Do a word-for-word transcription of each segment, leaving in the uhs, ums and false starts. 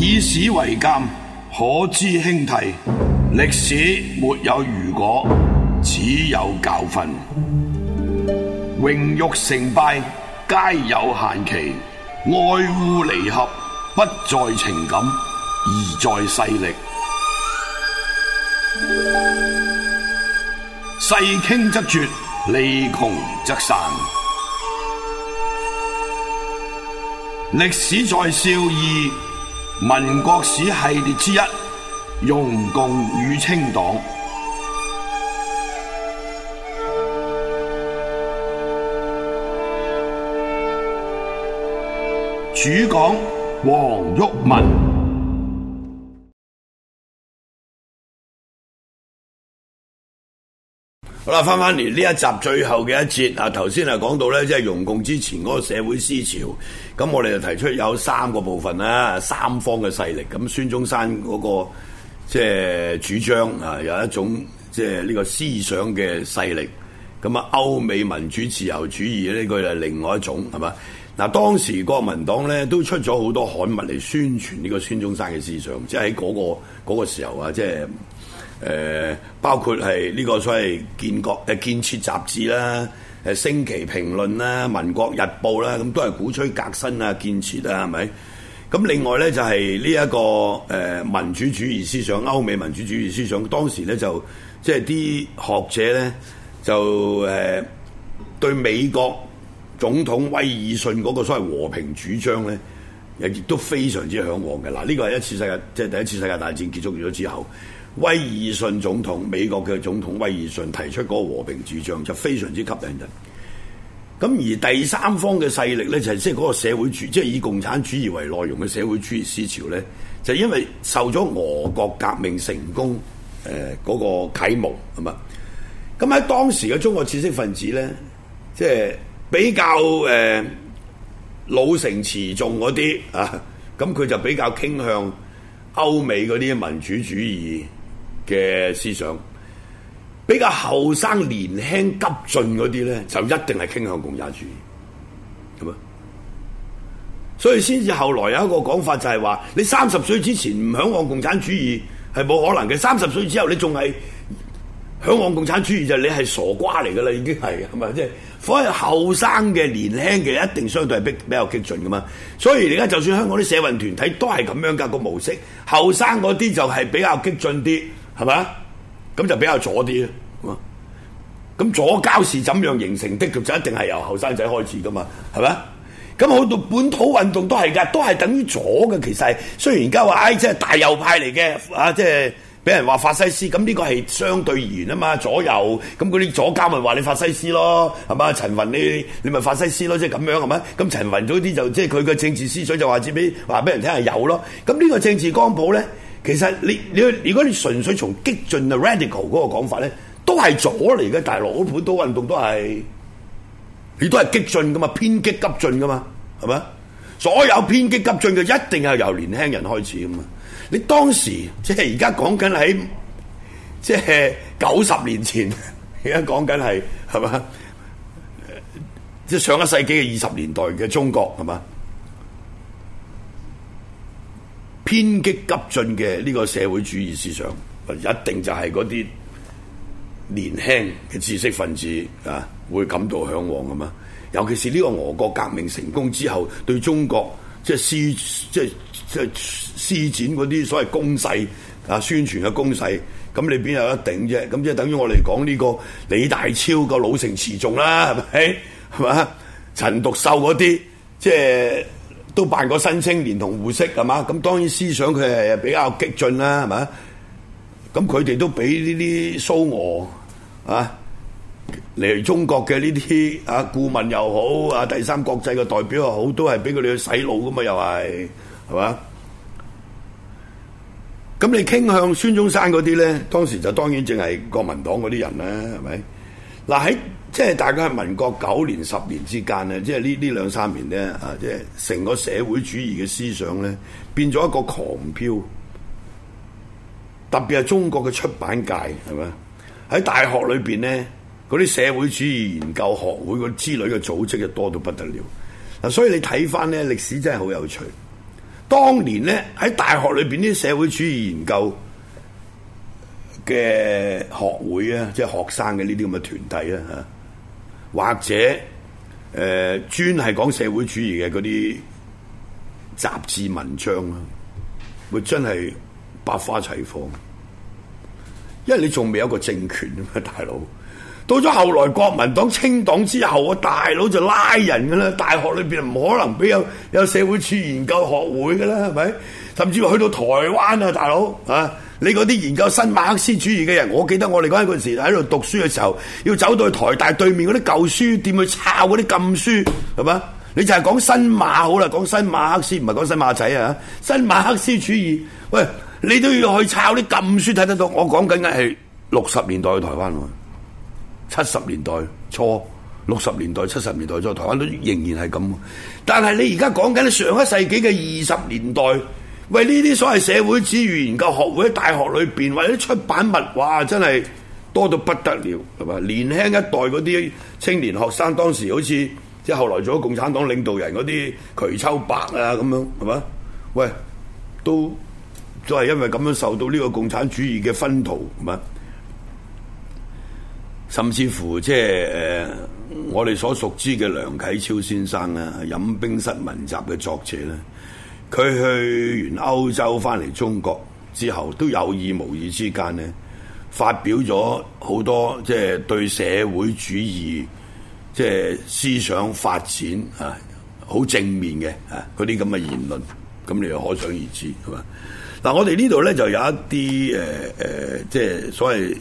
以史為鑑，可知興替。歷史沒有如果，只有教訓。榮辱成敗皆有限期，愛惡離合不在情感，而在勢力。勢傾則絕，利窮則散。歷史在笑貳，民國史系列之一，容共與清黨。主講黃毓民。好啦，翻翻嚟呢一集最後嘅一節啊，頭先啊講到咧，即係容共之前嗰個社會思潮，咁我哋就提出有三個部分啦，三方嘅勢力。咁孫中山嗰個即係主張啊，有一種即係呢個思想嘅勢力。咁啊，歐美民主自由主義呢個就係另外一種，係嘛？嗱，當時國民黨咧都出咗好多刊物嚟宣傳呢個孫中山嘅思想，即係喺嗰個嗰個時候啊，即係。誒、呃、包括係呢個所謂建國誒建設雜誌啦、誒星期評論啦、民國日報啦，咁都係鼓吹革新啊、建設啊，係咪？咁另外咧就係呢一個誒、呃、民主主義思想、歐美民主主義思想，當時咧就即係啲學者咧就誒、呃、對美國總統威爾遜嗰個所謂和平主張咧，亦都非常之嚮往嘅。嗱，呢個係一次世界即係第一次世界大戰結束咗之後。威爾遜總統，美國嘅總統威爾遜提出嗰個和平主張就非常之吸引人。咁而第三方嘅勢力咧，就係即係嗰個社會主，即係以共產主義為內容嘅社會主義思潮咧，就因為受咗俄國革命成功誒嗰個啟蒙係嘛。咁喺當時嘅中國知識分子咧，即係比較誒老成持重嗰啲啊，咁佢就比較傾向歐美嗰啲民主主義嘅思想，比較後生年輕急進嗰啲咧，就一定係傾向共產主義，係嘛？所以先至後來有一個講法就係話，你三十歲之前唔嚮往共產主義係冇可能嘅，三十歲之後你仲係嚮往共產主義就你係傻瓜嚟噶啦，已經係係咪？即係所謂後生嘅年輕嘅一定相對係比比較激進噶嘛。所以而家就算香港啲社運團體都係咁樣噶個模式，後生嗰啲就係比較激進啲。係咪？咁就比較左啲啊！咁左膠是怎樣形成的？就一定係由後生仔開始噶嘛？係咪？咁好到本土運動都係㗎，都係等於左嘅。其實雖然而家話，唉，即係大右派嚟嘅啊，即係俾人話法西斯。咁呢個係相對而言啊嘛，左右咁嗰啲左膠咪話你法西斯咯，係嘛？陳雲你你咪法西斯咯，即係咁樣係咪？咁陳雲嗰啲就即係佢嘅政治思想就話知俾話俾人聽係有咯。咁呢個政治光譜咧？其實你你如果你純粹從激進嘅 radical 嗰個講法咧，都係左嚟嘅。大陸嗰本土運動都係，你都係激進噶嘛，偏激急進噶嘛，係咪？所有偏激急進嘅一定係由年輕人開始噶嘛。你當時即係而家講緊喺即係九十年前，而家講緊係係嘛？即係上一世紀嘅二十年代嘅中國係嘛？偏激急進嘅呢個社會主義思想，一定就係嗰啲年輕嘅知識分子啊，會感到嚮往㗎嘛。尤其是呢個俄國革命成功之後，對中國即係施即係即係施展嗰啲所謂攻勢啊，宣傳嘅攻勢，咁你邊有得頂啫？咁即係等於我哋講呢個李大釗個老成持重啦，係咪？係嘛？陳獨秀嗰啲即係。都辦過新青年同胡適係嘛？咁當然思想佢係比較激進啦，係嘛？咁佢哋都俾呢啲蘇俄啊嚟中國嘅呢啲啊顧問又好啊，第三國際嘅代表又好，都係俾佢哋去洗腦噶嘛，又係係嘛？咁你傾向孫中山嗰啲咧，當時就當然淨係國民黨嗰啲人啦，係咪？嗱喺即係大概係民國九年十年之間咧，即係呢呢兩三年咧啊，即係成個社會主義嘅思想咧變咗一個狂飄，特別係中國嘅出版界係咪？喺大學裏邊咧，嗰啲社會主義研究學會嗰之類嘅組織就多到不得了。嗱，所以你睇翻咧歷史真係好有趣。 當年咧喺大學裏邊啲社會主義研究嘅學會啊，即係學生嘅呢啲咁嘅團體啊，或者誒、呃、專係講社會主義嘅嗰啲雜誌文章啊，會真係百花齊放。因為你仲未有個政權啊嘛，大佬。到咗後來國民黨清黨之後，啊大佬就拉人噶啦，大學裏邊唔可能俾有有社會主義研究學會噶啦，係咪？甚至乎去到台灣啊，大佬啊，你嗰啲研究新馬克思主義嘅人，我記得我哋嗰陣時喺度讀書嘅時候，要走到去台大對面嗰啲舊書店去抄嗰啲禁書，係嘛？你就係講新馬好啦，講新馬克思，唔係講新馬仔啊，新馬克思主義，喂，你都要去抄啲禁書睇得到。我講緊嘅係六十年代嘅台灣喎。七十年代初、六十年代、七十年代初，台灣都仍然係咁。但係你而家講緊上一世紀嘅二十年代，喂，呢啲所謂社會主義研究學會喺大學裏邊或者出版物，哇，真係多到不得了，係嘛？年輕一代嗰啲青年學生，當時好似即係後來做咗共產黨領導人嗰啲瞿秋白啊咁樣，係嘛？喂，都都係因為咁樣受到呢個共產主義嘅薰陶，係嘛？甚至乎即係誒，我哋所熟知嘅梁啟超先生啊，《飲冰室文集》嘅作者咧，佢去完歐洲翻嚟中國之後，都有意無意之間咧，發表咗好多即係對社會主義即係思想發展啊，好正面嘅啊嗰啲咁嘅言論，咁你又可想而知係嘛？嗱，我哋呢度咧就有一啲誒誒，即係所謂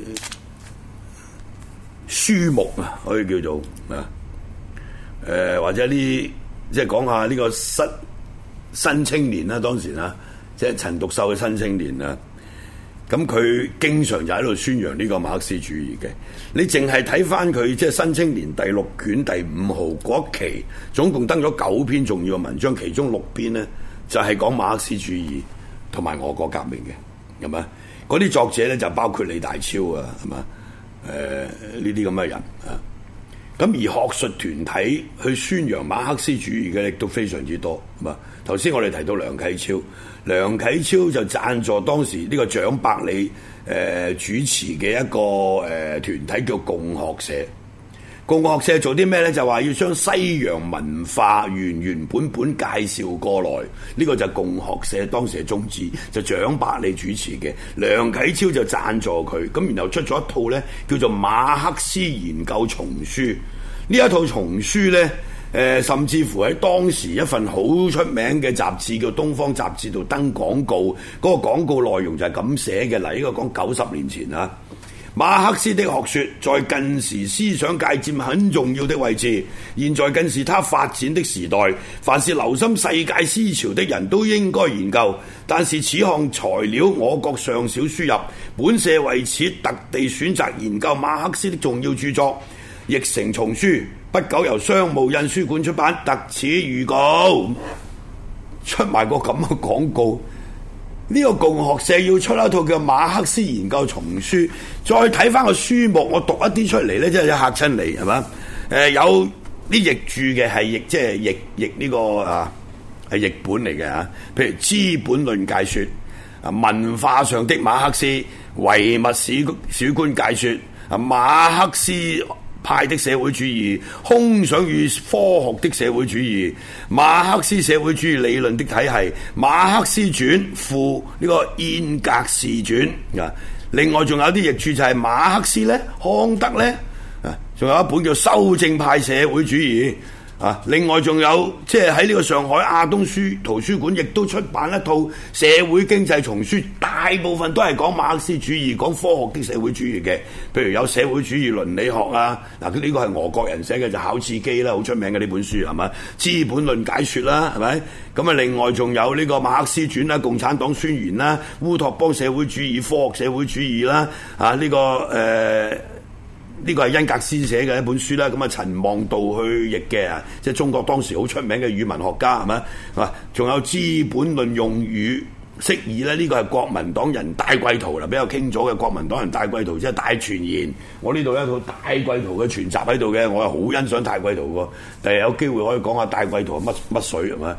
書目啊，可以叫做啊，誒、呃、或者呢，即係講下呢個新新青年啦，當時啊，即係陳獨秀嘅新青年啊，咁佢經常就喺度宣揚呢個馬克思主義嘅。你淨係睇翻佢即係新青年第六卷第五號嗰一期，總共登咗九篇重要嘅文章，其中六篇呢就係、是、講馬克思主義同埋俄國革命嘅，係咪？嗰啲作者咧就包括李大釗啊，係嘛？誒呢啲咁嘅人啊，咁而學術團體去宣揚馬克思主義嘅亦都非常之多，係嘛？頭先我哋提到梁啟超，梁啟超就贊助當時呢個蔣百里誒、呃、主持嘅一個誒、呃、團體叫共學社。共學社做啲咩咧？就話要將西洋文化原原本本介紹過來，呢、這個就係共學社當時嘅宗旨，就蔣百里主持嘅，梁啟超就贊助佢，咁然後出咗一套咧叫做《馬克思研究叢書》。呢一套叢書咧，誒、呃、甚至乎喺當時一份好出名嘅雜誌叫《東方雜誌》度登廣告，嗰、那個廣告內容就係咁寫嘅。嗱，呢個講九十年前啊。馬克思的學說在近時思想界佔很重要的位置，現在更是他發展的時代。凡是留心世界思潮的人都應該研究，但是此項材料我國尚少輸入，本社為此特地選擇研究馬克思的重要著作，譯成叢書，不久由商務印書館出版，特此預告。出埋個咁嘅廣告。呢個共學社要出一套叫馬克思研究叢書，再睇翻個書目，我讀一啲出嚟咧，真係嚇親你，係嘛？誒、呃、有啲譯注嘅係譯，即係譯譯呢個啊係譯本嚟嘅嚇，譬如《資本論解說》啊，文化上的馬克思、唯物史史觀解說啊，馬克思派的社會主義、空想與科學的社會主義、馬克思社會主義理論的體系、馬克思傳附呢個燕格士傳啊。另外仲有啲譯注就係馬克思咧、康德咧啊，仲有一本叫《修正派社會主義》啊。另外仲有即係喺呢個上海亞東書圖書館亦都出版一套社會經濟叢書，大部分都係講馬克思主義、講科學的社會主義嘅。譬如有社會主義倫理學啊，嗱，呢個係俄國人寫嘅，就考茨基啦，好出名嘅呢本書係咪？資本論解說啦，係咪？咁啊，另外仲有呢個馬克思傳啦、共產黨宣言啦、烏托邦社會主義、科學社會主義啦，啊呢、這個誒。呃呢個係恩格斯寫嘅一本書啦，咁啊陳望道去譯嘅啊，即係中國當時好出名嘅語文學家係咪？啊，仲有資本論用語釋義咧，呢個係國民黨人戴季陶啦，比較傾咗嘅國民黨人戴季陶，即係戴傳言。我呢度有一套戴季陶嘅全集喺度嘅，我係好欣賞戴季陶喎。第日有機會可以講下戴季陶乜乜水係咪？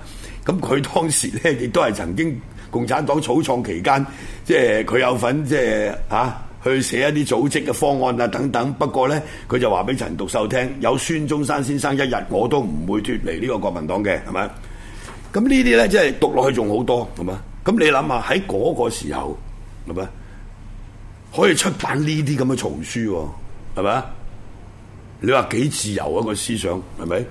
咁佢當時咧亦都係曾經共產黨草創期間，即係佢有份即係嚇去寫一啲組織嘅方案啊等等。不過咧，佢就話俾陳獨秀聽，有孫中山先生一日，我都唔會脫離呢個國民黨嘅，係咪？咁呢啲咧，即係讀落去仲好多，係嘛？咁你諗下喺嗰個時候，係咪可以出版呢啲咁嘅叢書？係咪？你話幾自由啊個思想，係咪？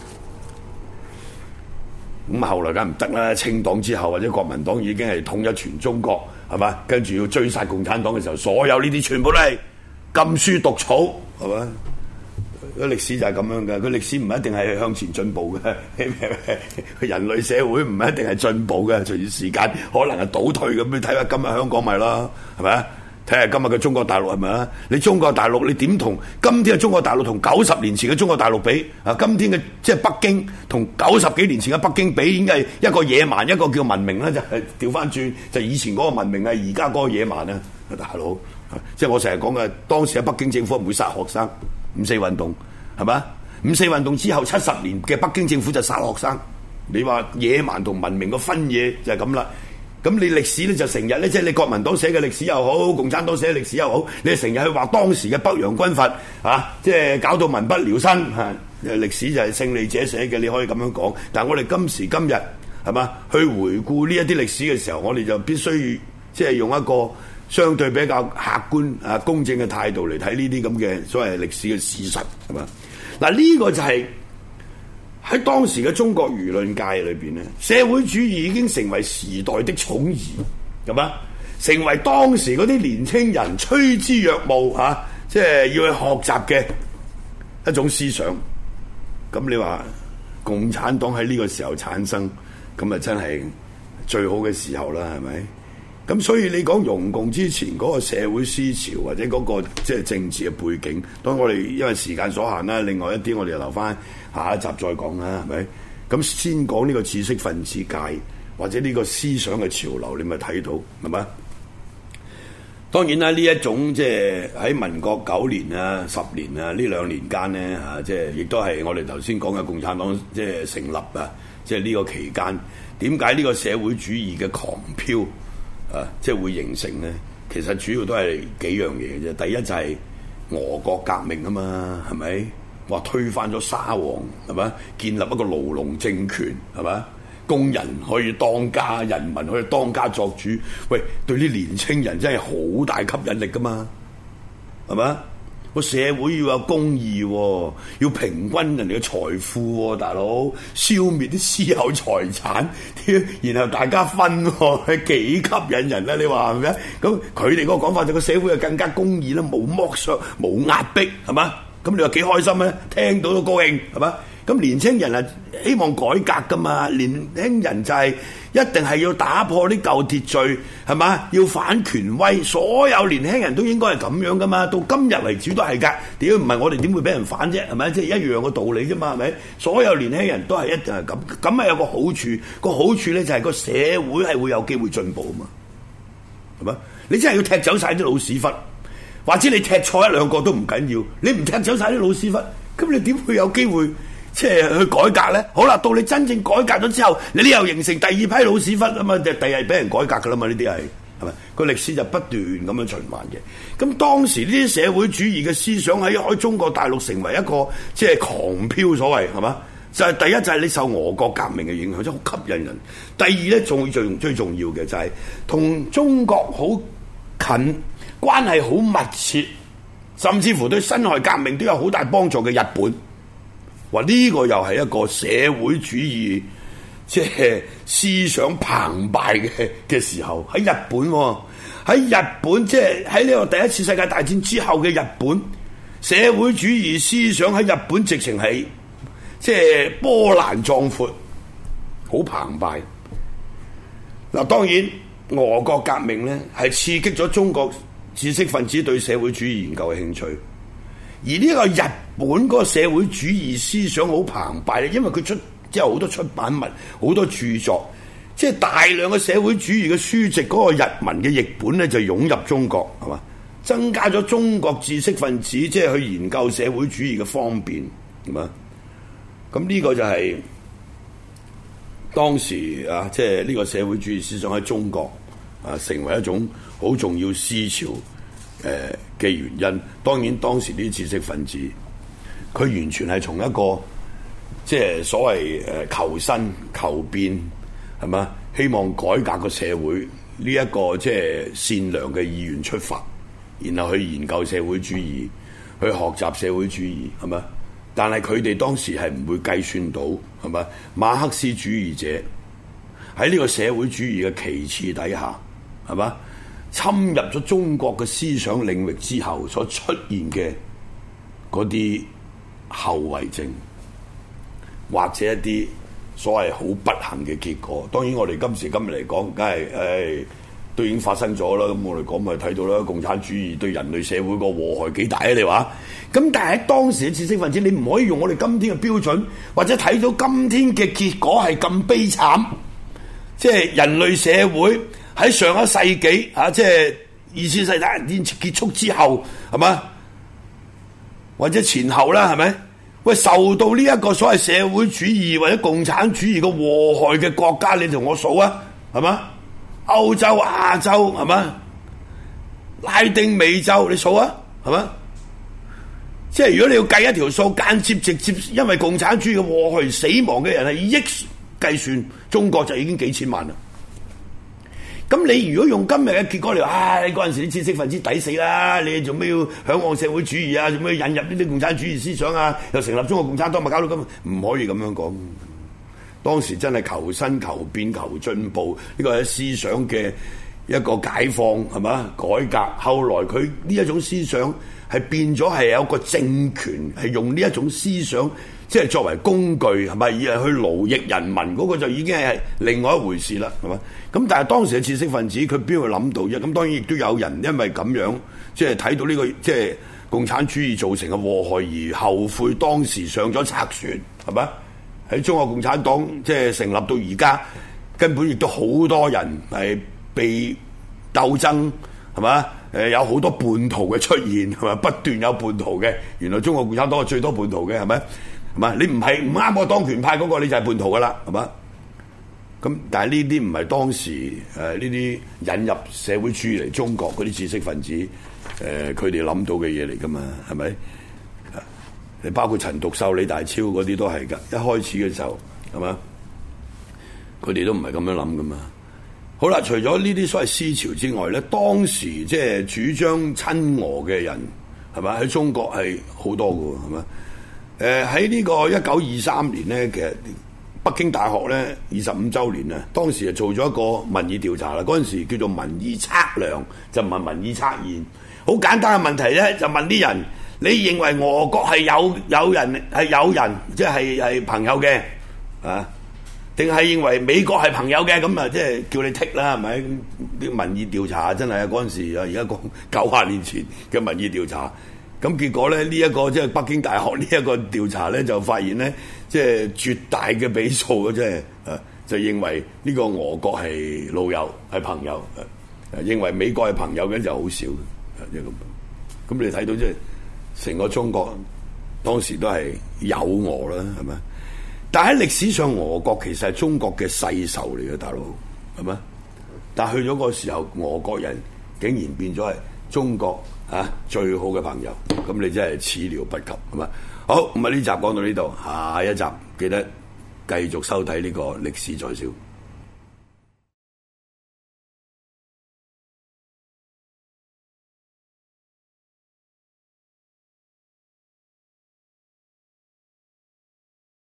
咁後來梗唔得啦，清黨之後或者國民黨已經係統一全中國，係嘛？跟住要追殺共產黨嘅時候，所有呢啲全部都係禁書毒草，係嘛？個歷史就係咁樣嘅，個歷史唔一定係向前進步嘅，人類社會唔一定係進步嘅，隨住時間可能係倒退咁。你睇下今日香港咪咯，係咪啊？睇下今日嘅中國大陸係咪啊？你中國大陸你點同今天嘅中國大陸同九十年前嘅中國大陸比啊？今天嘅即係北京同九十幾年前嘅北京比，應該係一個野蠻，一個叫文明啦，就係調翻轉，就以前嗰個文明係而家嗰個野蠻啊！大佬，即係我成日講嘅，當時喺北京政府唔會殺學生，五四運動係咪？五四運動之後七十年嘅北京政府就殺學生，你話野蠻同文明個分野就係咁啦。咁你歷史咧就成日咧，即係你國民黨寫嘅歷史又好，共產黨寫嘅歷史又好，你成日去話當時嘅北洋軍閥啊，即係搞到民不聊生嚇。歷史就係勝利者寫嘅，你可以咁樣講。但係我哋今時今日係嘛，去回顧呢一啲歷史嘅時候，我哋就必須即係用一個相對比較客觀啊公正嘅態度嚟睇呢啲咁嘅所謂歷史嘅事實係嘛。嗱，呢個就係喺當時嘅中國輿論界裏邊咧，社會主義已經成為時代的寵兒，係嘛？成為當時嗰啲年青人趨之若鶩嚇、啊，即係要去學習嘅一種思想。咁你話共產黨喺呢個時候產生，咁啊真係最好嘅時候啦，係咪？咁所以你講容共之前嗰個社會思潮或者嗰個即係政治嘅背景，當我哋因為時間所限啦，另外一啲我哋就留翻下一集再講啦，係咪？咁先講呢個知識分子界或者呢個思想嘅潮流，你咪睇到係咪？當然啦，呢一種即係喺民國九年啊、十年啊呢兩年間咧嚇，即係亦都係我哋頭先講嘅共產黨即係成立啊，即係呢個期間，點解呢個社會主義嘅狂飄啊，即係會形成咧？其實主要都係幾樣嘢嘅啫。第一就係俄國革命啊嘛，係咪？話推翻咗沙皇，係咪？建立一個牢籠政權，係咪？工人可以當家，人民可以當家作主。喂，對啲年青人真係好大吸引力噶嘛，係咪？個社會要有公義喎，要平均人哋嘅財富喎，大佬，消滅啲私有財產，然後大家分喎，係幾吸引人咧？你話係咪？咁佢哋嗰個講法就個社會就更加公義啦，冇剝削，冇壓迫，係嘛？咁你話幾開心咧？聽到都高興，係嘛？咁年青人啊，希望改革噶嘛？年輕人就係一定係要打破啲舊秩序，係嘛？要反權威，所有年輕人都應該係咁樣噶嘛？到今日為止都係㗎。屌唔係我哋點會俾人反啫？係咪？即係一樣嘅道理啫嘛？係咪？所有年輕人都係一定係咁，咁啊有個好處，個好處咧就係個社會係會有機會進步啊嘛？係嘛？你真係要踢走晒啲老屎忽，或者你踢錯一兩個都唔緊要，你唔踢走晒啲老屎忽，咁你點會有機會？即係去改革咧，好啦，到你真正改革咗之後，你又形成第二批老屎忽啊嘛，就第日俾人改革噶啦嘛，呢啲係係咪？個歷史就不斷咁樣循環嘅。咁當時呢啲社會主義嘅思想喺喺中國大陸成為一個即係狂飄，所謂係嘛？就係、是、第一就係你受俄國革命嘅影響，真係好吸引人。第二咧，仲最最重要嘅就係、是、同中國好近關係好密切，甚至乎對辛亥革命都有好大幫助嘅日本。話呢個又係一個社會主義即係思想澎湃嘅嘅時候，喺日本喎、哦，喺日本即係喺呢個第一次世界大戰之後嘅日本，社會主義思想喺日本直情係即係波瀾壯闊，好澎湃。嗱，當然俄國革命咧係刺激咗中國知識分子對社會主義研究嘅興趣。而呢個日本嗰個社會主義思想好澎湃咧，因為佢出即係好多出版物、好多著作，即係大量嘅社會主義嘅書籍，嗰個日文嘅譯本咧就湧入中國，係嘛？增加咗中國知識分子即係去研究社會主義嘅方便，係嘛？咁呢個就係當時啊，即係呢個社會主義思想喺中國啊，成為一種好重要思潮誒嘅原因。當然當時啲知識分子，佢完全係從一個即係所謂誒求新求變，係嘛？希望改革個社會呢一個即係善良嘅意願出發，然後去研究社會主義，去學習社會主義，係嘛？但係佢哋當時係唔會計算到，係嘛？馬克思主義者喺呢個社會主義嘅旗幟底下，係嘛？侵入咗中國嘅思想領域之後所出現嘅嗰啲後遺症，或者一啲所謂好不幸嘅結果。當然我哋今時今日嚟講，梗係誒都已經發生咗啦。咁我哋講咪睇到啦，共產主義對人類社會個禍害幾大啊？你話？咁但係喺當時嘅知識分子，你唔可以用我哋今天嘅標準，或者睇到今天嘅結果係咁悲慘。即係人類社會喺上一世紀啊，即係二次世界大戰結束之後，係嘛？或者前後啦，係咪？喂，受到呢一個所謂社會主義或者共產主義嘅禍害嘅國家，你同我數啊，係嘛？歐洲、亞洲，係嘛？拉丁美洲，你數啊，係嘛？即係如果你要計一條數，間接直接因為共產主義嘅禍害死亡嘅人係以億計算，中國就已經幾千萬啦。咁你如果用今日嘅結果嚟話，唉，嗰陣時啲知識分子抵死啦！你做咩要嚮往社會主義啊？做咩引入呢啲共產主義思想啊？又成立中國共產黨，咪搞到咁？唔可以咁樣講。當時真係求新求變求進步，呢個係思想嘅一個解放，係嘛？改革。後來佢呢一種思想係變咗係有一個政權係用呢一種思想，即係作為工具，係咪？而係去勞役人民嗰個就已經係另外一回事啦，係嘛？咁但係當時嘅知識分子佢邊會諗到啫？咁當然亦都有人因為咁樣，即係睇到呢個即係共產主義造成嘅禍害而後悔當時上咗賊船，係咪？喺中國共產黨即係成立到而家，根本亦都好多人係被鬥爭，係嘛？誒有好多叛徒嘅出現，係咪？不斷有叛徒嘅，原來中國共產黨係最多叛徒嘅，係咪？係嘛？你唔係唔啱我當權派嗰個，你就係叛徒噶啦，係嘛？咁但係呢啲唔係當時誒呢啲引入社會主義嚟中國嗰啲知識分子誒佢哋諗到嘅嘢嚟噶嘛？係咪？你包括陳獨秀、李大釗嗰啲都係㗎。一開始嘅時候係嘛？佢哋都唔係咁樣諗噶嘛。好啦，除咗呢啲所謂思潮之外咧，當時即係主張親俄嘅人係咪喺中國係好多㗎喎？係嘛？誒喺呢個一九二三年咧，其實北京大學咧二十五週年啊，當時就做咗一個民意調查啦。嗰陣時叫做民意測量，就唔係民意測驗。好簡單嘅問題咧，就問啲人：你認為俄國係有有人係有人，即係係朋友嘅啊？定係認為美國係朋友嘅？咁啊，即係叫你剔啦，係咪？啲民意調查真係啊，嗰陣時啊，而家講九十年前嘅民意調查。咁結果咧，呢、這、一個即係北京大學呢一個調查咧，就發現咧，即係絕大嘅比數嘅，即係誒，就認為呢個俄國係老友係朋友，誒，認為美國係朋友嘅就好少嘅，即係咁。咁你睇到即係成個中國當時都係有俄啦，係咪？但喺歷史上，俄國其實係中國嘅世仇嚟嘅，大佬係咪？但係去咗個時候，俄國人竟然變咗係中國啊最好嘅朋友，咁你真係始料不及，係嘛？好，咁啊呢集講到呢度，下一集記得繼續收睇呢個歷史在笑。